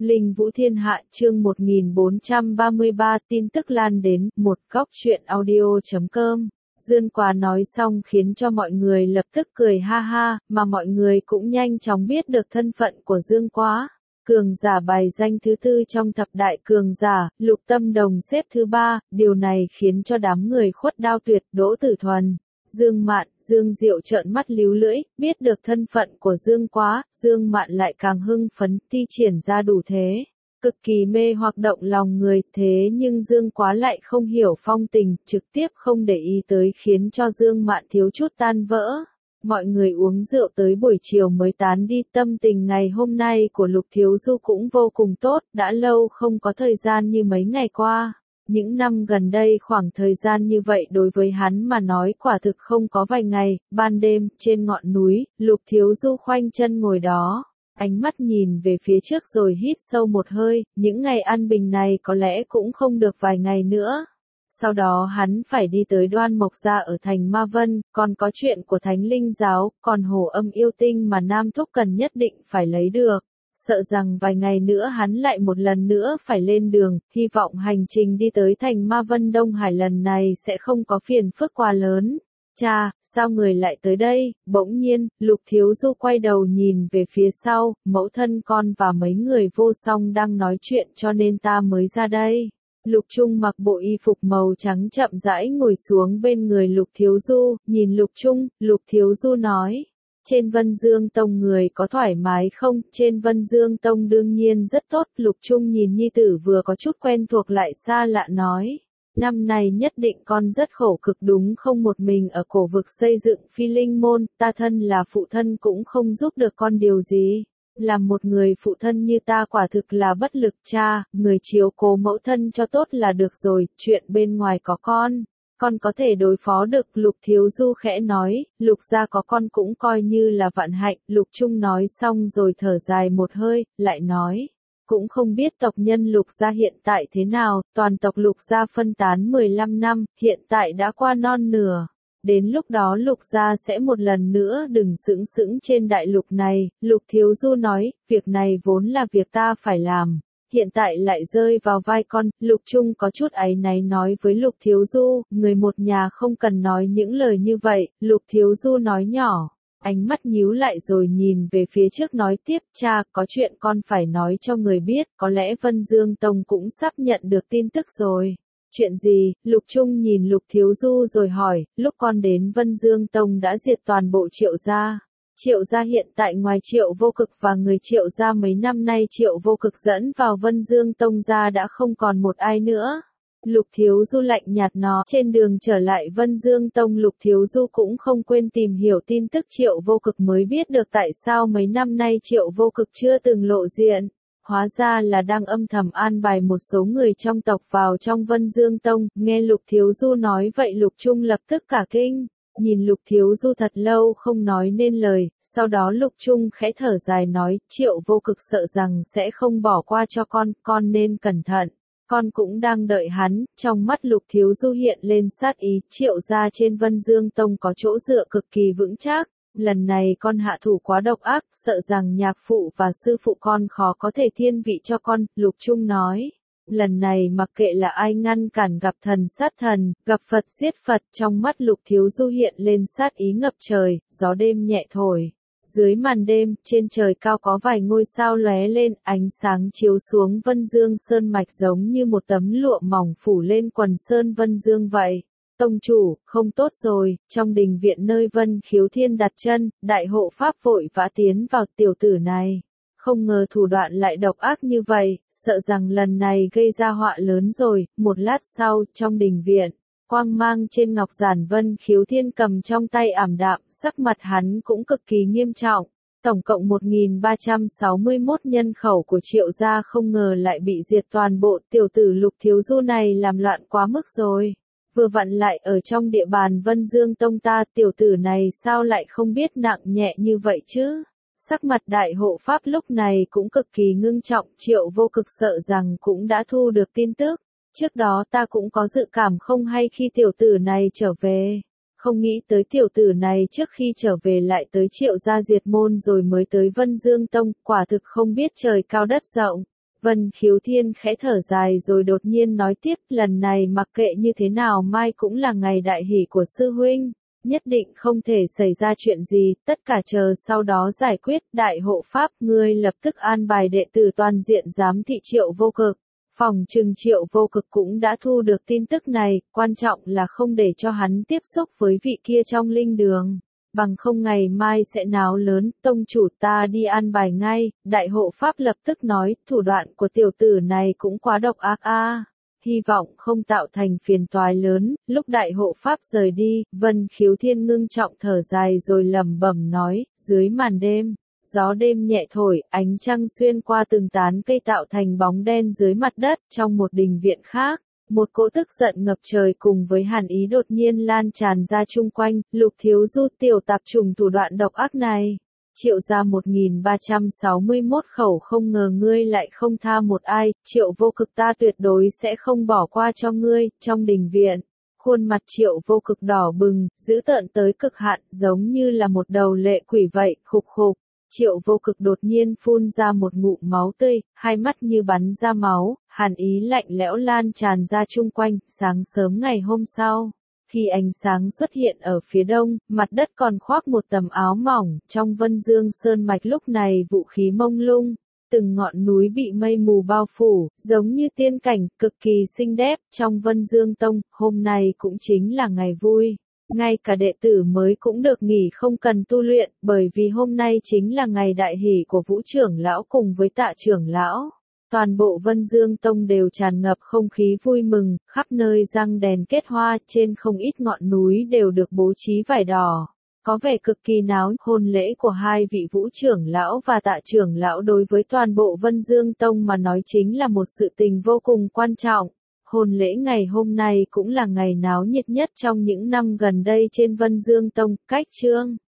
Linh Vũ Thiên Hạ chương 1433 tin tức lan đến một góc truyện audio.com. Dương Quá nói xong khiến cho mọi người lập tức cười ha ha, mà mọi người cũng nhanh chóng biết được thân phận của Dương Quá. Cường giả bài danh thứ tư trong thập đại cường giả, Lục Tâm Đồng xếp thứ ba, điều này khiến cho đám người Khuất Đao Tuyệt, Đỗ Tử Thuần, Dương Mạn, Dương Diệu trợn mắt líu lưỡi, biết được thân phận của Dương Quá, Dương Mạn lại càng hưng phấn, thi triển ra đủ thế, cực kỳ mê hoặc động lòng người, thế nhưng Dương Quá lại không hiểu phong tình, trực tiếp không để ý tới khiến cho Dương Mạn thiếu chút tan vỡ. Mọi người uống rượu tới buổi chiều mới tán đi, tâm tình ngày hôm nay của Lục Thiếu Du cũng vô cùng tốt, đã lâu không có thời gian như mấy ngày qua. Những năm gần đây khoảng thời gian như vậy đối với hắn mà nói quả thực không có vài ngày, ban đêm, trên ngọn núi, Lục Thiếu Du khoanh chân ngồi đó, ánh mắt nhìn về phía trước rồi hít sâu một hơi, những ngày an bình này có lẽ cũng không được vài ngày nữa. Sau đó hắn phải đi tới Đoan Mộc Gia ở thành Ma Vân, còn có chuyện của Thánh Linh Giáo, còn Hồ Âm Yêu Tinh mà Nam Thúc cần nhất định phải lấy được. Sợ rằng vài ngày nữa hắn lại một lần nữa phải lên đường, hy vọng hành trình đi tới thành Ma Vân Đông Hải lần này sẽ không có phiền phức quá lớn. Cha, sao người lại tới đây? Bỗng nhiên, Lục Thiếu Du quay đầu nhìn về phía sau, mẫu thân con và mấy người vô song đang nói chuyện cho nên ta mới ra đây. Lục Trung mặc bộ y phục màu trắng chậm rãi ngồi xuống bên người Lục Thiếu Du, nhìn Lục Trung, Lục Thiếu Du nói. Trên Vân Dương Tông người có thoải mái không? Trên Vân Dương Tông đương nhiên rất tốt, Lục Trung nhìn nhi tử vừa có chút quen thuộc lại xa lạ nói. Năm này nhất định con rất khổ cực đúng không, một mình ở cổ vực xây dựng Phi Linh Môn, ta thân là phụ thân cũng không giúp được con điều gì. Làm một người phụ thân như ta quả thực là bất lực, cha, người chiếu cố mẫu thân cho tốt là được rồi, chuyện bên ngoài có con có thể đối phó được. Lục Thiếu Du khẽ nói, Lục gia có con cũng coi như là vạn hạnh. Lục Trung nói xong rồi thở dài một hơi, lại nói, cũng không biết tộc nhân Lục gia hiện tại thế nào, toàn tộc Lục gia phân tán 15 năm, hiện tại đã qua non nửa. Đến lúc đó Lục gia sẽ một lần nữa đừng sững sững trên đại lục này. Lục Thiếu Du nói, việc này vốn là việc ta phải làm, hiện tại lại rơi vào vai con. Lục Trung có chút áy náy nói với Lục Thiếu Du, người một nhà không cần nói những lời như vậy. Lục Thiếu Du nói nhỏ, ánh mắt nhíu lại rồi nhìn về phía trước nói tiếp, cha, có chuyện con phải nói cho người biết, có lẽ Vân Dương Tông cũng sắp nhận được tin tức rồi. Chuyện gì? Lục Trung nhìn Lục Thiếu Du rồi hỏi, lúc con đến Vân Dương Tông đã diệt toàn bộ Triệu gia. Triệu gia hiện tại ngoài Triệu Vô Cực và người Triệu gia mấy năm nay Triệu Vô Cực dẫn vào Vân Dương Tông gia đã không còn một ai nữa. Lục Thiếu Du lạnh nhạt nói, trên đường trở lại Vân Dương Tông Lục Thiếu Du cũng không quên tìm hiểu tin tức Triệu Vô Cực mới biết được tại sao mấy năm nay Triệu Vô Cực chưa từng lộ diện. Hóa ra là đang âm thầm an bài một số người trong tộc vào trong Vân Dương Tông. Nghe Lục Thiếu Du nói vậy Lục Trung lập tức cả kinh, nhìn Lục Thiếu Du thật lâu không nói nên lời, sau đó Lục Trung khẽ thở dài nói, Triệu Vô Cực sợ rằng sẽ không bỏ qua cho con nên cẩn thận. Con cũng đang đợi hắn. Trong mắt Lục Thiếu Du hiện lên sát ý, Triệu gia trên Vân Dương Tông có chỗ dựa cực kỳ vững chắc. Lần này con hạ thủ quá độc ác, sợ rằng nhạc phụ và sư phụ con khó có thể thiên vị cho con. Lục Trung nói, lần này mặc kệ là ai ngăn cản gặp thần sát thần, gặp Phật giết Phật. Trong mắt Lục Thiếu Du hiện lên sát ý ngập trời, gió đêm nhẹ thổi. Dưới màn đêm, trên trời cao có vài ngôi sao lóe lên, ánh sáng chiếu xuống Vân Dương Sơn mạch giống như một tấm lụa mỏng phủ lên quần sơn Vân Dương vậy. Tông chủ, không tốt rồi, trong đình viện nơi Vân Khiếu Thiên đặt chân, đại hộ pháp vội vã tiến vào, tiểu tử này. Không ngờ thủ đoạn lại độc ác như vậy, sợ rằng lần này gây ra họa lớn rồi. Một lát sau, trong đình viện, quang mang trên ngọc giản Vân Khiếu Thiên cầm trong tay ảm đạm, sắc mặt hắn cũng cực kỳ nghiêm trọng. Tổng cộng 1361 nhân khẩu của Triệu gia không ngờ lại bị diệt toàn bộ. Tiểu tử Lục Thiếu Du này làm loạn quá mức rồi. Vừa vặn lại ở trong địa bàn Vân Dương Tông ta, tiểu tử này sao lại không biết nặng nhẹ như vậy chứ? Sắc mặt đại hộ pháp lúc này cũng cực kỳ ngưng trọng, Triệu Vô Cực sợ rằng cũng đã thu được tin tức. Trước đó ta cũng có dự cảm không hay khi tiểu tử này trở về. Không nghĩ tới tiểu tử này trước khi trở về lại tới Triệu gia diệt môn rồi mới tới Vân Dương Tông, quả thực không biết trời cao đất rộng. Vân Khiếu Thiên khẽ thở dài rồi đột nhiên nói tiếp, lần này mặc kệ như thế nào mai cũng là ngày đại hỷ của sư huynh, nhất định không thể xảy ra chuyện gì, tất cả chờ sau đó giải quyết. Đại hộ pháp, ngươi lập tức an bài đệ tử toàn diện giám thị Triệu Vô Cực. Phòng trừng Triệu Vô Cực cũng đã thu được tin tức này, quan trọng là không để cho hắn tiếp xúc với vị kia trong linh đường. Bằng không ngày mai sẽ náo lớn, tông chủ ta đi an bài ngay. Đại hộ pháp lập tức nói, thủ đoạn của tiểu tử này cũng quá độc ác a. Hy vọng không tạo thành phiền toái lớn. Lúc đại hộ pháp rời đi, Vân Khiếu Thiên ngưng trọng thở dài rồi lẩm bẩm nói, dưới màn đêm. Gió đêm nhẹ thổi, ánh trăng xuyên qua từng tán cây tạo thành bóng đen dưới mặt đất. Trong một đình viện khác, một cỗ tức giận ngập trời cùng với hàn ý đột nhiên lan tràn ra chung quanh. Lục Thiếu Du, tiểu tạp trùng thủ đoạn độc ác này. Triệu ra 1361 khẩu, không ngờ ngươi lại không tha một ai. Triệu Vô Cực, ta tuyệt đối sẽ không bỏ qua cho ngươi. Trong đình viện, khuôn mặt Triệu Vô Cực đỏ bừng, dữ tợn tới cực hạn, giống như là một đầu lệ quỷ vậy. Khục khục. Triệu Vô Cực đột nhiên phun ra một ngụm máu tươi, hai mắt như bắn ra máu, hàn ý lạnh lẽo lan tràn ra chung quanh. Sáng sớm ngày hôm sau, khi ánh sáng xuất hiện ở phía đông, mặt đất còn khoác một tấm áo mỏng. Trong Vân Dương Sơn Mạch lúc này vũ khí mông lung, từng ngọn núi bị mây mù bao phủ, giống như tiên cảnh, cực kỳ xinh đẹp. Trong Vân Dương Tông, hôm nay cũng chính là ngày vui. Ngay cả đệ tử mới cũng được nghỉ không cần tu luyện, bởi vì hôm nay chính là ngày đại hỷ của Vũ trưởng lão cùng với Tạ trưởng lão. Toàn bộ Vân Dương Tông đều tràn ngập không khí vui mừng, khắp nơi răng đèn kết hoa, trên không ít ngọn núi đều được bố trí vải đỏ. Có vẻ cực kỳ náo. Hôn lễ của hai vị Vũ trưởng lão và Tạ trưởng lão đối với toàn bộ Vân Dương Tông mà nói chính là một sự tình vô cùng quan trọng. Hôn lễ ngày hôm nay cũng là ngày náo nhiệt nhất trong những năm gần đây trên Vân Dương Tông. Cách chương